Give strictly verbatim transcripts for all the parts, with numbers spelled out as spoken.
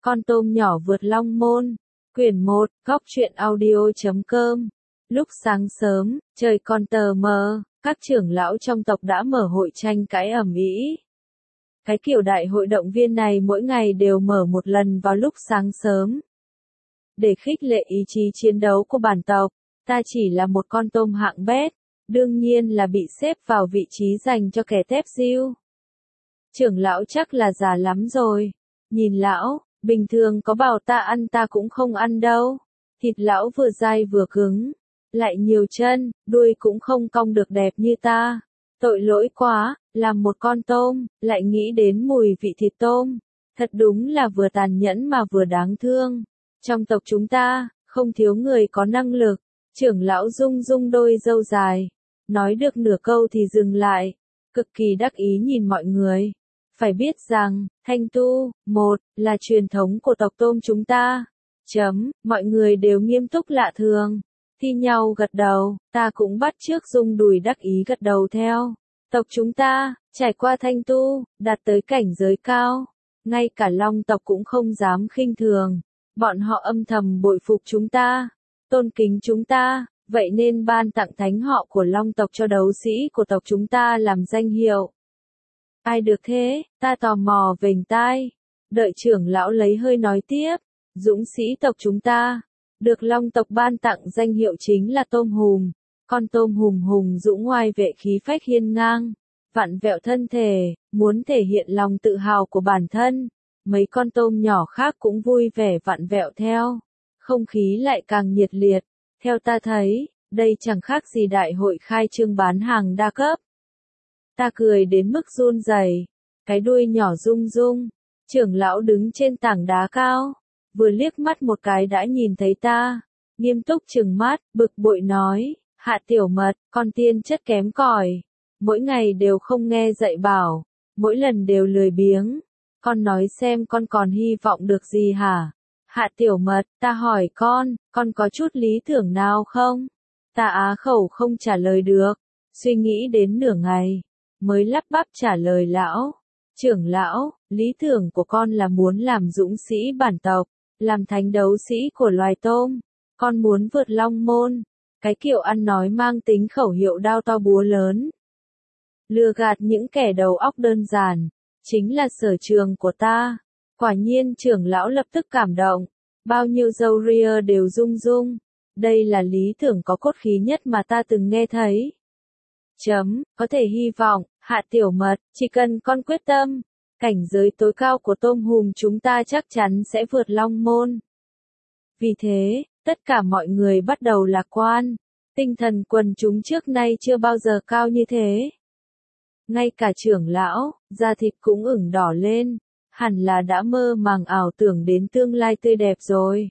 Con tôm nhỏ vượt long môn. Quyển một, góc truyện audio.com. Lúc sáng sớm, trời còn tờ mờ, các trưởng lão trong tộc đã mở hội tranh cãi ầm ĩ. Cái kiểu đại hội động viên này mỗi ngày đều mở một lần vào lúc sáng sớm. Để khích lệ ý chí chiến đấu của bản tộc, ta chỉ là một con tôm hạng bét, đương nhiên là bị xếp vào vị trí dành cho kẻ tép diêu. Trưởng lão chắc là già lắm rồi. Nhìn lão, bình thường có bảo ta ăn ta cũng không ăn đâu. Thịt lão vừa dai vừa cứng, lại nhiều chân, đuôi cũng không cong được đẹp như ta. Tội lỗi quá, làm một con tôm, lại nghĩ đến mùi vị thịt tôm. Thật đúng là vừa tàn nhẫn mà vừa đáng thương. Trong tộc chúng ta, không thiếu người có năng lực. Trưởng lão rung rung đôi râu dài. Nói được nửa câu thì dừng lại. Cực kỳ đắc ý nhìn mọi người. Phải biết rằng, thanh tu, một, là truyền thống của tộc tôm chúng ta. Chấm, mọi người đều nghiêm túc lạ thường. Thi nhau gật đầu, ta cũng bắt chước rung đùi đắc ý gật đầu theo. Tộc chúng ta, trải qua thanh tu, đạt tới cảnh giới cao. Ngay cả long tộc cũng không dám khinh thường. Bọn họ âm thầm bội phục chúng ta, tôn kính chúng ta, vậy nên ban tặng thánh họ của long tộc cho đấu sĩ của tộc chúng ta làm danh hiệu. Ai được thế, ta tò mò vểnh tai. Đợi trưởng lão lấy hơi nói tiếp, dũng sĩ tộc chúng ta, được long tộc ban tặng danh hiệu chính là tôm hùm. Con tôm hùm hùng dũng ngoai vệ khí phách hiên ngang, vặn vẹo thân thể, muốn thể hiện lòng tự hào của bản thân. Mấy con tôm nhỏ khác cũng vui vẻ vặn vẹo theo. Không khí lại càng nhiệt liệt. Theo ta thấy, đây chẳng khác gì đại hội khai trương bán hàng đa cấp. Ta cười đến mức run rẩy, cái đuôi nhỏ rung rung. Trưởng lão đứng trên tảng đá cao, vừa liếc mắt một cái đã nhìn thấy ta, nghiêm túc trừng mắt, bực bội nói, Hạ Tiểu Mật, con tiên chất kém cỏi, mỗi ngày đều không nghe dạy bảo, mỗi lần đều lười biếng. Con nói xem con còn hy vọng được gì hả? Hạ Tiểu Mật, ta hỏi con, con có chút lý tưởng nào không? Ta á khẩu không trả lời được, suy nghĩ đến nửa ngày, mới lắp bắp trả lời lão. Trưởng lão, lý tưởng của con là muốn làm dũng sĩ bản tộc, làm thánh đấu sĩ của loài tôm. Con muốn vượt long môn, cái kiểu ăn nói mang tính khẩu hiệu đao to búa lớn. Lừa gạt những kẻ đầu óc đơn giản. Chính là sở trường của ta. Quả nhiên trưởng lão lập tức cảm động. Bao nhiêu râu ria đều rung rung. Đây là lý tưởng có cốt khí nhất mà ta từng nghe thấy. Chấm, có thể hy vọng, Hạ Tiểu Mật, chỉ cần con quyết tâm, cảnh giới tối cao của tôm hùm chúng ta chắc chắn sẽ vượt long môn. Vì thế, tất cả mọi người bắt đầu lạc quan. Tinh thần quần chúng trước nay chưa bao giờ cao như thế. Ngay cả trưởng lão, da thịt cũng ửng đỏ lên, hẳn là đã mơ màng ảo tưởng đến tương lai tươi đẹp rồi.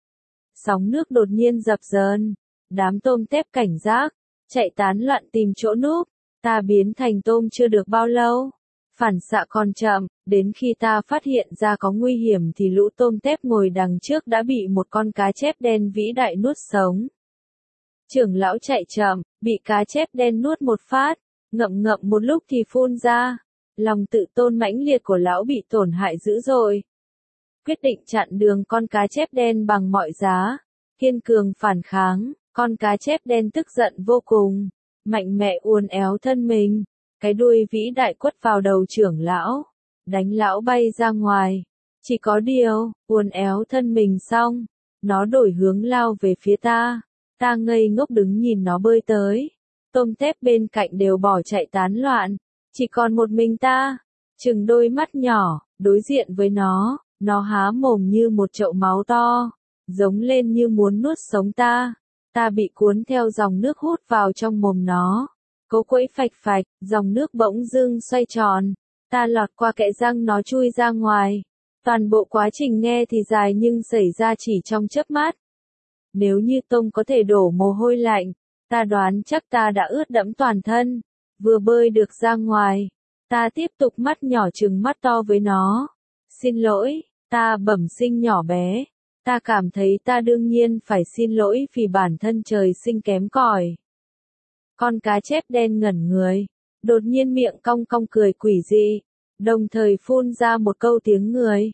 Sóng nước đột nhiên dập dờn, đám tôm tép cảnh giác, chạy tán loạn tìm chỗ núp, ta biến thành tôm chưa được bao lâu. Phản xạ còn chậm, đến khi ta phát hiện ra có nguy hiểm thì lũ tôm tép ngồi đằng trước đã bị một con cá chép đen vĩ đại nuốt sống. Trưởng lão chạy chậm, bị cá chép đen nuốt một phát. Ngậm ngậm một lúc thì phun ra, lòng tự tôn mãnh liệt của lão bị tổn hại dữ dội. Quyết định chặn đường con cá chép đen bằng mọi giá, kiên cường phản kháng, con cá chép đen tức giận vô cùng, mạnh mẽ uốn éo thân mình, cái đuôi vĩ đại quất vào đầu trưởng lão, đánh lão bay ra ngoài. Chỉ có điều, uốn éo thân mình xong, nó đổi hướng lao về phía ta, ta ngây ngốc đứng nhìn nó bơi tới. Tôm tép bên cạnh đều bỏ chạy tán loạn, chỉ còn một mình ta, chừng đôi mắt nhỏ, đối diện với nó, nó há mồm như một chậu máu to, giống lên như muốn nuốt sống ta, ta bị cuốn theo dòng nước hút vào trong mồm nó, cố quẫy phạch phạch, dòng nước bỗng dưng xoay tròn, ta lọt qua kẽ răng nó chui ra ngoài, toàn bộ quá trình nghe thì dài nhưng xảy ra chỉ trong chớp mắt. Nếu như tôm có thể đổ mồ hôi lạnh, ta đoán chắc ta đã ướt đẫm toàn thân, vừa bơi được ra ngoài, ta tiếp tục mắt nhỏ trừng mắt to với nó. Xin lỗi, ta bẩm sinh nhỏ bé, ta cảm thấy ta đương nhiên phải xin lỗi vì bản thân trời sinh kém cỏi. Con cá chép đen ngẩn người, đột nhiên miệng cong cong cười quỷ dị, đồng thời phun ra một câu tiếng người.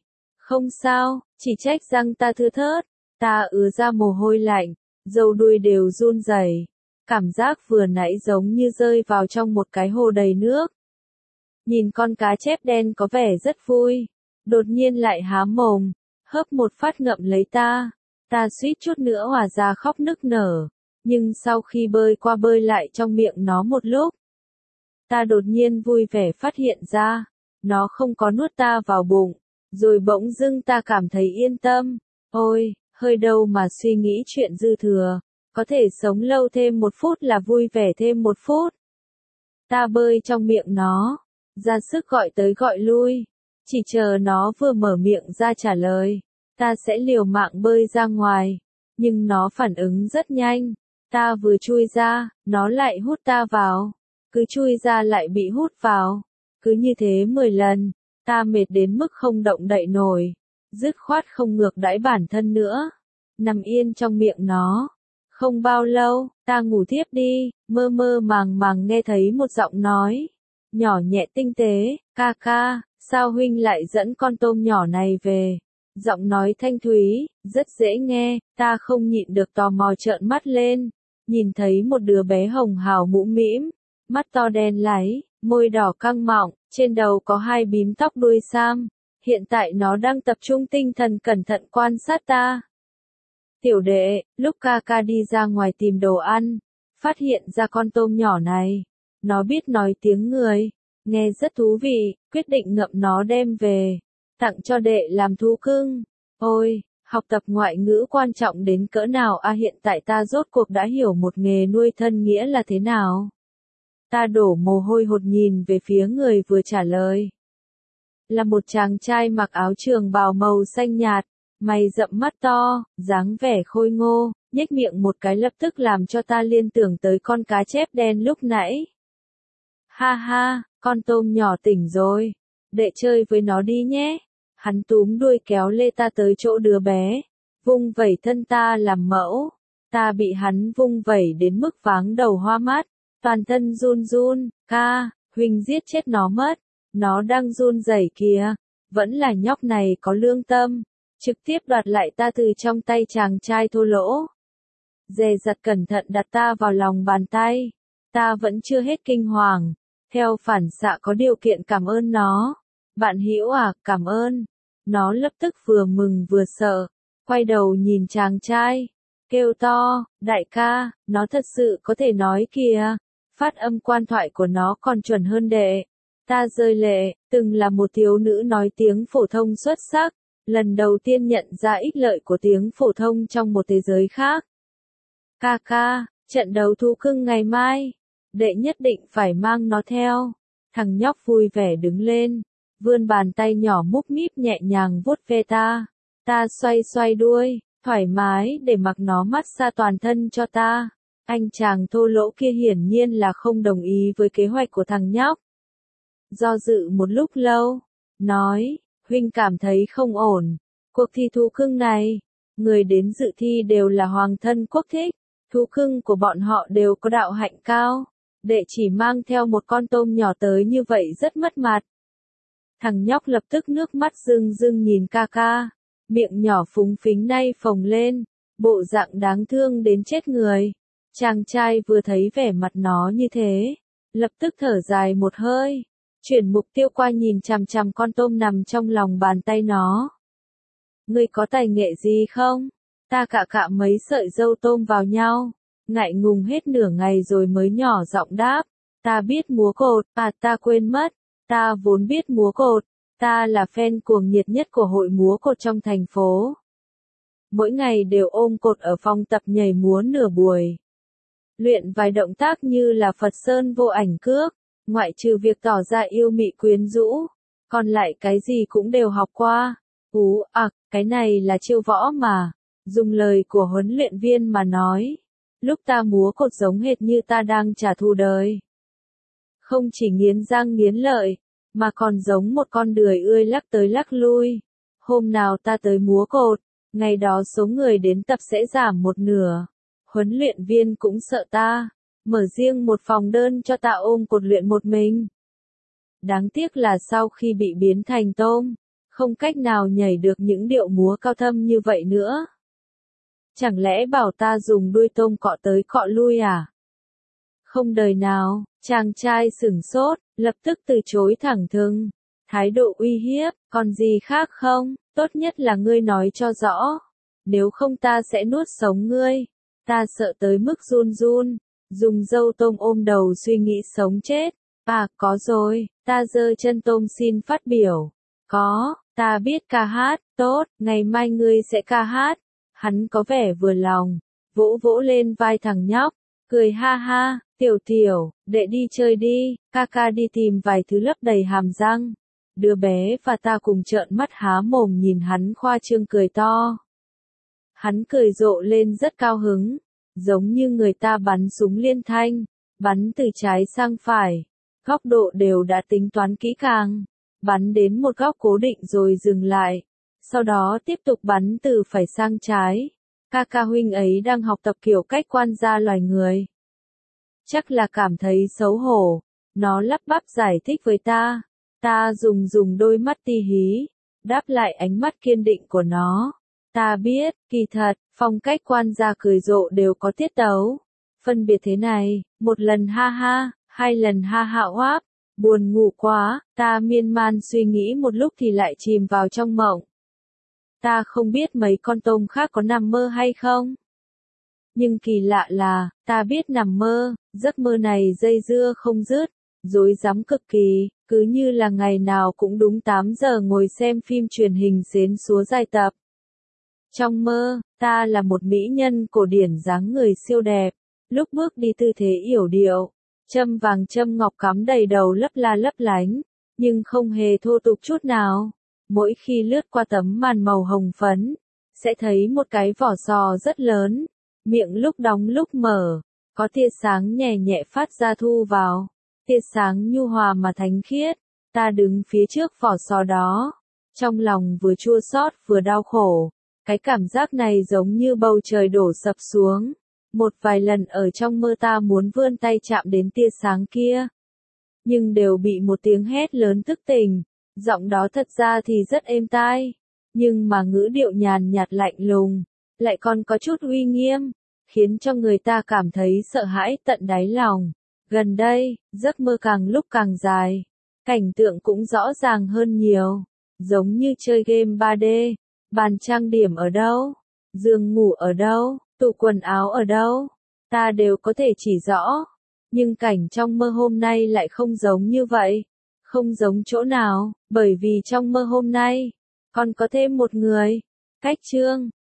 Không sao, chỉ trách răng ta thưa thớt. Ta ứa ra mồ hôi lạnh, râu đuôi đều run rẩy. Cảm giác vừa nãy giống như rơi vào trong một cái hồ đầy nước. Nhìn con cá chép đen có vẻ rất vui. Đột nhiên lại há mồm, hớp một phát ngậm lấy ta. Ta suýt chút nữa hòa ra khóc nức nở. Nhưng sau khi bơi qua bơi lại trong miệng nó một lúc, ta đột nhiên vui vẻ phát hiện ra, nó không có nuốt ta vào bụng. Rồi bỗng dưng ta cảm thấy yên tâm. Ôi, hơi đâu mà suy nghĩ chuyện dư thừa. Có thể sống lâu thêm một phút là vui vẻ thêm một phút. Ta bơi trong miệng nó, ra sức gọi tới gọi lui. Chỉ chờ nó vừa mở miệng ra trả lời, ta sẽ liều mạng bơi ra ngoài. Nhưng nó phản ứng rất nhanh. Ta vừa chui ra, nó lại hút ta vào. Cứ chui ra lại bị hút vào. Cứ như thế mười lần. Ta mệt đến mức không động đậy nổi. Dứt khoát không ngược đãi bản thân nữa. Nằm yên trong miệng nó. Không bao lâu, ta ngủ thiếp đi, mơ mơ màng màng nghe thấy một giọng nói. Nhỏ nhẹ tinh tế, ca ca, sao huynh lại dẫn con tôm nhỏ này về? Giọng nói thanh thúy, rất dễ nghe, ta không nhịn được tò mò trợn mắt lên. Nhìn thấy một đứa bé hồng hào mũm mĩm, mắt to đen láy, môi đỏ căng mọng, trên đầu có hai bím tóc đuôi sam. Hiện tại nó đang tập trung tinh thần cẩn thận quan sát ta. Tiểu đệ, lúc ca ca đi ra ngoài tìm đồ ăn, phát hiện ra con tôm nhỏ này. Nó biết nói tiếng người, nghe rất thú vị, quyết định ngậm nó đem về, tặng cho đệ làm thú cưng. Ôi, học tập ngoại ngữ quan trọng đến cỡ nào à, hiện tại ta rốt cuộc đã hiểu một nghề nuôi thân nghĩa là thế nào. Ta đổ mồ hôi hột nhìn về phía người vừa trả lời. Là một chàng trai mặc áo trường bào màu xanh nhạt, mày rậm mắt to, dáng vẻ khôi ngô, nhếch miệng một cái lập tức làm cho ta liên tưởng tới con cá chép đen lúc nãy. Ha ha, con tôm nhỏ tỉnh rồi, đệ chơi với nó đi nhé. Hắn túm đuôi kéo lê ta tới chỗ đứa bé, vung vẩy thân ta làm mẫu. Ta bị hắn vung vẩy đến mức váng đầu hoa mắt, toàn thân run run. Ca, huynh giết chết nó mất, nó đang run rẩy kìa. Vẫn là nhóc này có lương tâm, trực tiếp đoạt lại ta từ trong tay chàng trai thô lỗ. Dè dặt cẩn thận đặt ta vào lòng bàn tay. Ta vẫn chưa hết kinh hoàng, theo phản xạ có điều kiện cảm ơn nó. Bạn hữu à, cảm ơn. Nó lập tức vừa mừng vừa sợ, quay đầu nhìn chàng trai, kêu to, đại ca, nó thật sự có thể nói kìa. Phát âm quan thoại của nó còn chuẩn hơn đệ. Ta rơi lệ, từng là một thiếu nữ nói tiếng phổ thông xuất sắc, lần đầu tiên nhận ra ích lợi của tiếng phổ thông trong một thế giới khác. Ca ca, trận đấu thú cưng ngày mai, đệ nhất định phải mang nó theo. Thằng nhóc vui vẻ đứng lên, vươn bàn tay nhỏ múp míp nhẹ nhàng vuốt ve ta. Ta xoay xoay đuôi, thoải mái để mặc nó mát xa toàn thân cho ta. Anh chàng thô lỗ kia hiển nhiên là không đồng ý với kế hoạch của thằng nhóc. Do dự một lúc lâu, nói, huynh cảm thấy không ổn. Cuộc thi thú cưng này, người đến dự thi đều là hoàng thân quốc thích. Thú cưng của bọn họ đều có đạo hạnh cao. Đệ chỉ mang theo một con tôm nhỏ tới như vậy rất mất mặt. Thằng nhóc lập tức nước mắt rưng rưng nhìn ca ca. Miệng nhỏ phúng phính nay phồng lên. Bộ dạng đáng thương đến chết người. Chàng trai vừa thấy vẻ mặt nó như thế, lập tức thở dài một hơi. Chuyển mục tiêu qua nhìn chằm chằm con tôm nằm trong lòng bàn tay nó. Ngươi có tài nghệ gì không? Ta cạ cạ mấy sợi râu tôm vào nhau, ngại ngùng hết nửa ngày rồi mới nhỏ giọng đáp. Ta biết múa cột, à ta quên mất. Ta vốn biết múa cột. Ta là fan cuồng nhiệt nhất của hội múa cột trong thành phố. Mỗi ngày đều ôm cột ở phòng tập nhảy múa nửa buổi. Luyện vài động tác như là Phật Sơn vô ảnh cước, ngoại trừ việc tỏ ra yêu mị quyến rũ, còn lại cái gì cũng đều học qua. Ú, à, cái này là chiêu võ mà, dùng lời của huấn luyện viên mà nói. Lúc ta múa cột giống hệt như ta đang trả thù đời. Không chỉ nghiến răng nghiến lợi, mà còn giống một con đười ươi lắc tới lắc lui. Hôm nào ta tới múa cột, ngày đó số người đến tập sẽ giảm một nửa. Huấn luyện viên cũng sợ ta, mở riêng một phòng đơn cho ta ôm cột luyện một mình. Đáng tiếc là sau khi bị biến thành tôm, không cách nào nhảy được những điệu múa cao thâm như vậy nữa. Chẳng lẽ bảo ta dùng đuôi tôm cọ tới cọ lui à? Không đời nào, chàng trai sửng sốt, lập tức từ chối thẳng thừng. Thái độ uy hiếp, còn gì khác không? Tốt nhất là ngươi nói cho rõ. Nếu không ta sẽ nuốt sống ngươi. Ta sợ tới mức run run. Dùng dâu tôm ôm đầu suy nghĩ sống chết. À, có rồi, ta giơ chân tôm xin phát biểu. Có, ta biết ca hát, tốt, ngày mai ngươi sẽ ca hát. Hắn có vẻ vừa lòng, vỗ vỗ lên vai thằng nhóc, cười ha ha, tiểu tiểu, đệ đi chơi đi, ca ca đi tìm vài thứ lấp đầy hàm răng. Đứa bé và ta cùng trợn mắt há mồm nhìn hắn khoa trương cười to. Hắn cười rộ lên rất cao hứng, giống như người ta bắn súng liên thanh, bắn từ trái sang phải, góc độ đều đã tính toán kỹ càng, bắn đến một góc cố định rồi dừng lại, sau đó tiếp tục bắn từ phải sang trái. Ca ca huynh ấy đang học tập kiểu cách quan gia loài người. Chắc là cảm thấy xấu hổ, nó lắp bắp giải thích với ta. Ta dùng dùng đôi mắt ti hí, đáp lại ánh mắt kiên định của nó. Ta biết, kỳ thật, phong cách quan gia cười rộ đều có tiết tấu. Phân biệt thế này, một lần ha ha, hai lần ha ha oáp, buồn ngủ quá, ta miên man suy nghĩ một lúc thì lại chìm vào trong mộng. Ta không biết mấy con tôm khác có nằm mơ hay không. Nhưng kỳ lạ là, ta biết nằm mơ, giấc mơ này dây dưa không dứt, rối rắm cực kỳ, cứ như là ngày nào cũng đúng tám giờ ngồi xem phim truyền hình xến xúa dài tập. Trong mơ, ta là một mỹ nhân cổ điển dáng người siêu đẹp, lúc bước đi tư thế yểu điệu, châm vàng châm ngọc cắm đầy đầu lấp la lấp lánh, nhưng không hề thô tục chút nào. Mỗi khi lướt qua tấm màn màu hồng phấn, sẽ thấy một cái vỏ sò rất lớn, miệng lúc đóng lúc mở, có tia sáng nhẹ nhẹ phát ra thu vào, tia sáng nhu hòa mà thánh khiết. Ta đứng phía trước vỏ sò đó, trong lòng vừa chua xót vừa đau khổ, cái cảm giác này giống như bầu trời đổ sập xuống. Một vài lần ở trong mơ ta muốn vươn tay chạm đến tia sáng kia, nhưng đều bị một tiếng hét lớn thức tỉnh. Giọng đó thật ra thì rất êm tai, nhưng mà ngữ điệu nhàn nhạt lạnh lùng, lại còn có chút uy nghiêm, khiến cho người ta cảm thấy sợ hãi tận đáy lòng. Gần đây, giấc mơ càng lúc càng dài, cảnh tượng cũng rõ ràng hơn nhiều, giống như chơi game ba D, bàn trang điểm ở đâu, giường ngủ ở đâu, tủ quần áo ở đâu, ta đều có thể chỉ rõ, nhưng cảnh trong mơ hôm nay lại không giống như vậy. Không giống chỗ nào, bởi vì trong mơ hôm nay, còn có thêm một người. Cách chương